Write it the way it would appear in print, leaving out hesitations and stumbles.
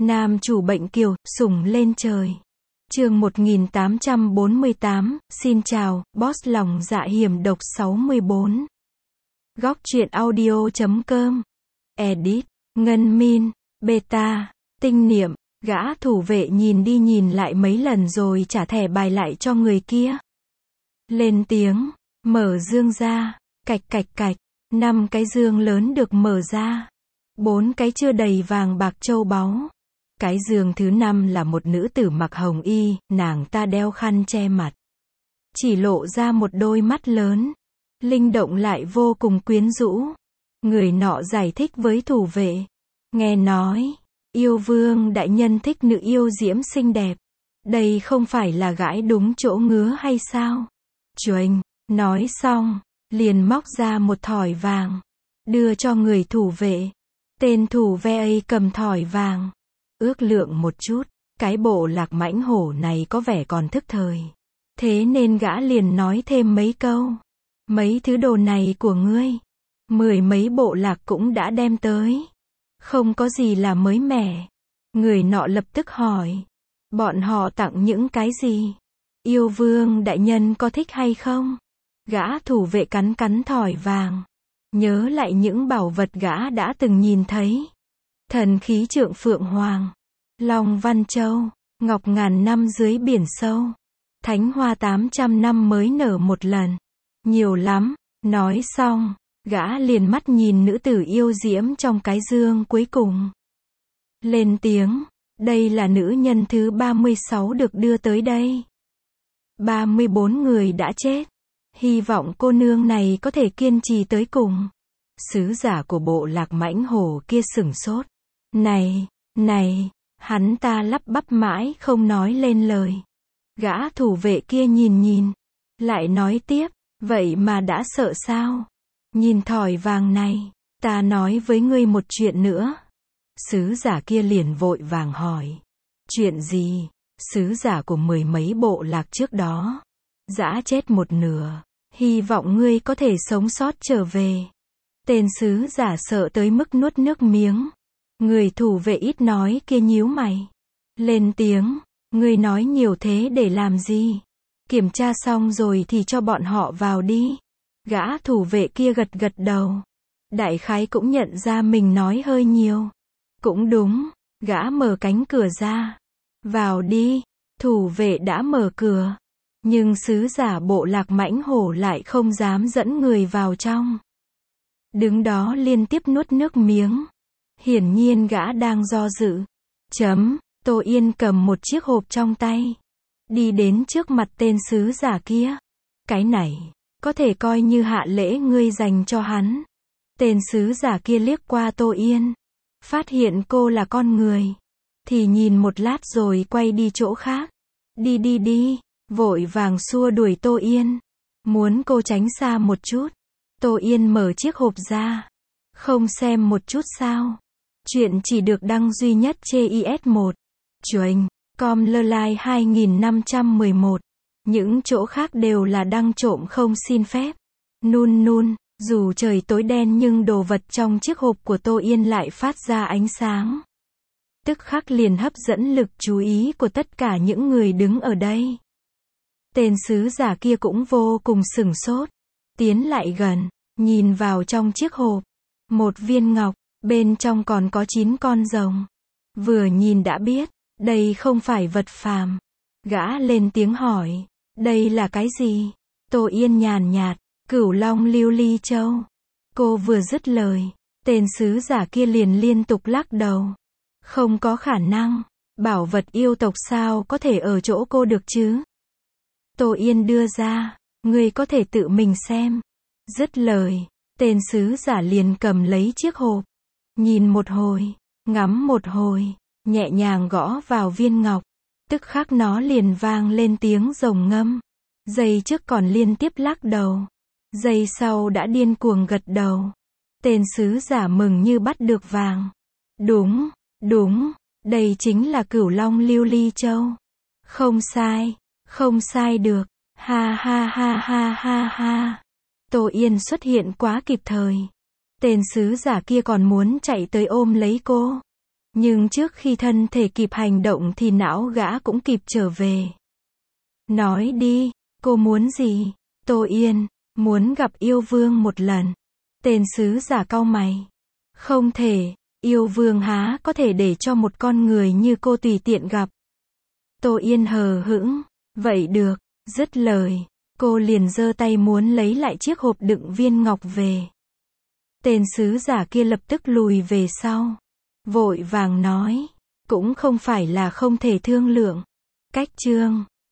Nam chủ bệnh kiều, sủng lên trời. Chương 1848, xin chào, boss lòng dạ hiểm độc 64. Góc truyện audio.com. Edit, Ngân Min, Beta, Tinh Niệm, gã thủ vệ nhìn đi nhìn lại mấy lần rồi trả thẻ bài lại cho người kia. Lên tiếng, mở dương ra, cạch cạch cạch, 5 cái dương lớn được mở ra. 4 cái chưa đầy vàng bạc châu báu. Cái giường thứ 5 là một nữ tử mặc hồng y, nàng ta đeo khăn che mặt. Chỉ lộ ra một đôi mắt lớn, linh động lại vô cùng quyến rũ. Người nọ giải thích với thủ vệ. Nghe nói, yêu vương đại nhân thích nữ yêu diễm xinh đẹp. Đây không phải là gãi đúng chỗ ngứa hay sao? Chuềnh, nói xong, liền móc ra một thỏi vàng, đưa cho người thủ vệ. Tên thủ vệ ấy cầm thỏi vàng, ước lượng một chút, cái bộ lạc mãnh hổ này có vẻ còn thức thời. Thế nên gã liền nói thêm mấy câu. Mấy thứ đồ này của ngươi, 10 mấy bộ lạc cũng đã đem tới. Không có gì là mới mẻ. Người nọ lập tức hỏi. Bọn họ tặng những cái gì? Yêu vương đại nhân có thích hay không? Gã thủ vệ cắn cắn thỏi vàng. Nhớ lại những bảo vật gã đã từng nhìn thấy. Thần khí trượng phượng hoàng, Long Văn Châu, ngọc ngàn năm dưới biển sâu, thánh hoa 800 năm mới nở một lần. Nhiều lắm. Nói xong, gã liền mắt nhìn nữ tử yêu diễm trong cái dương cuối cùng. Lên tiếng, đây là nữ nhân thứ 36 được đưa tới đây. 34 người đã chết. Hy vọng cô nương này có thể kiên trì tới cùng. Sứ giả của bộ lạc mãnh hổ kia sửng sốt. Này, hắn ta lắp bắp mãi không nói lên lời. Gã thủ vệ kia nhìn, lại nói tiếp, vậy mà đã sợ sao? Nhìn thỏi vàng này, ta nói với ngươi một chuyện nữa. Sứ giả kia liền vội vàng hỏi. Chuyện gì? Sứ giả của 10 mấy bộ lạc trước đó dã chết một nửa, hy vọng ngươi có thể sống sót trở về. Tên sứ giả sợ tới mức nuốt nước miếng. Người thủ vệ ít nói kia nhíu mày. Lên tiếng, ngươi nói nhiều thế để làm gì? Kiểm tra xong rồi thì cho bọn họ vào đi. Gã thủ vệ kia gật gật đầu. Đại khái cũng nhận ra mình nói hơi nhiều. Cũng đúng, gã mở cánh cửa ra. Vào đi. Thủ vệ đã mở cửa. Nhưng sứ giả bộ lạc mãnh hổ lại không dám dẫn người vào trong. Đứng đó liên tiếp nuốt nước miếng. Hiển nhiên gã đang do dự. Tô Yên cầm một chiếc hộp trong tay. Đi đến trước mặt tên sứ giả kia. Cái này, có thể coi như hạ lễ ngươi dành cho hắn. Tên sứ giả kia liếc qua Tô Yên. Phát hiện cô là con người. Thì nhìn một lát rồi quay đi chỗ khác. Đi, vội vàng xua đuổi Tô Yên. Muốn cô tránh xa một chút. Tô Yên mở chiếc hộp ra. Không xem một chút sao? Chuyện chỉ được đăng duy nhất trên IS1. Chuềnh, com lơ lai 2511. Những chỗ khác đều là đăng trộm không xin phép. Nun, dù trời tối đen nhưng đồ vật trong chiếc hộp của Tô Yên lại phát ra ánh sáng. Tức khắc liền hấp dẫn lực chú ý của tất cả những người đứng ở đây. Tên sứ giả kia cũng vô cùng sửng sốt. Tiến lại gần, nhìn vào trong chiếc hộp. Một viên ngọc, bên trong còn có 9 con rồng. Vừa nhìn đã biết, đây không phải vật phàm. Gã lên tiếng hỏi, đây là cái gì? Tô Yên nhàn nhạt, Cửu Long Lưu Ly Châu. Cô vừa dứt lời, tên sứ giả kia liền liên tục lắc đầu. Không có khả năng, bảo vật yêu tộc sao có thể ở chỗ cô được chứ? Tô Yên đưa ra, ngươi có thể tự mình xem. Dứt lời, tên sứ giả liền cầm lấy chiếc hộp. Nhìn một hồi, ngắm một hồi, nhẹ nhàng gõ vào viên ngọc. Tức khắc nó liền vang lên tiếng rồng ngâm. Giây trước còn liên tiếp lắc đầu. Giây sau đã điên cuồng gật đầu. Tên sứ giả mừng như bắt được vàng. Đúng, đây chính là Cửu Long Lưu Ly Châu. Không sai được. Ha. Tô Yên xuất hiện quá kịp thời. Tên sứ giả kia còn muốn chạy tới ôm lấy cô. Nhưng trước khi thân thể kịp hành động thì não gã cũng kịp trở về. Nói đi, cô muốn gì? Tô Yên, muốn gặp yêu vương một lần. Tên sứ giả cau mày. Không thể, yêu vương há có thể để cho một con người như cô tùy tiện gặp. Tô Yên hờ hững. Vậy được, dứt lời, cô liền giơ tay muốn lấy lại chiếc hộp đựng viên ngọc về. Tên sứ giả kia lập tức lùi về sau. Vội vàng nói, cũng không phải là không thể thương lượng. Cách chương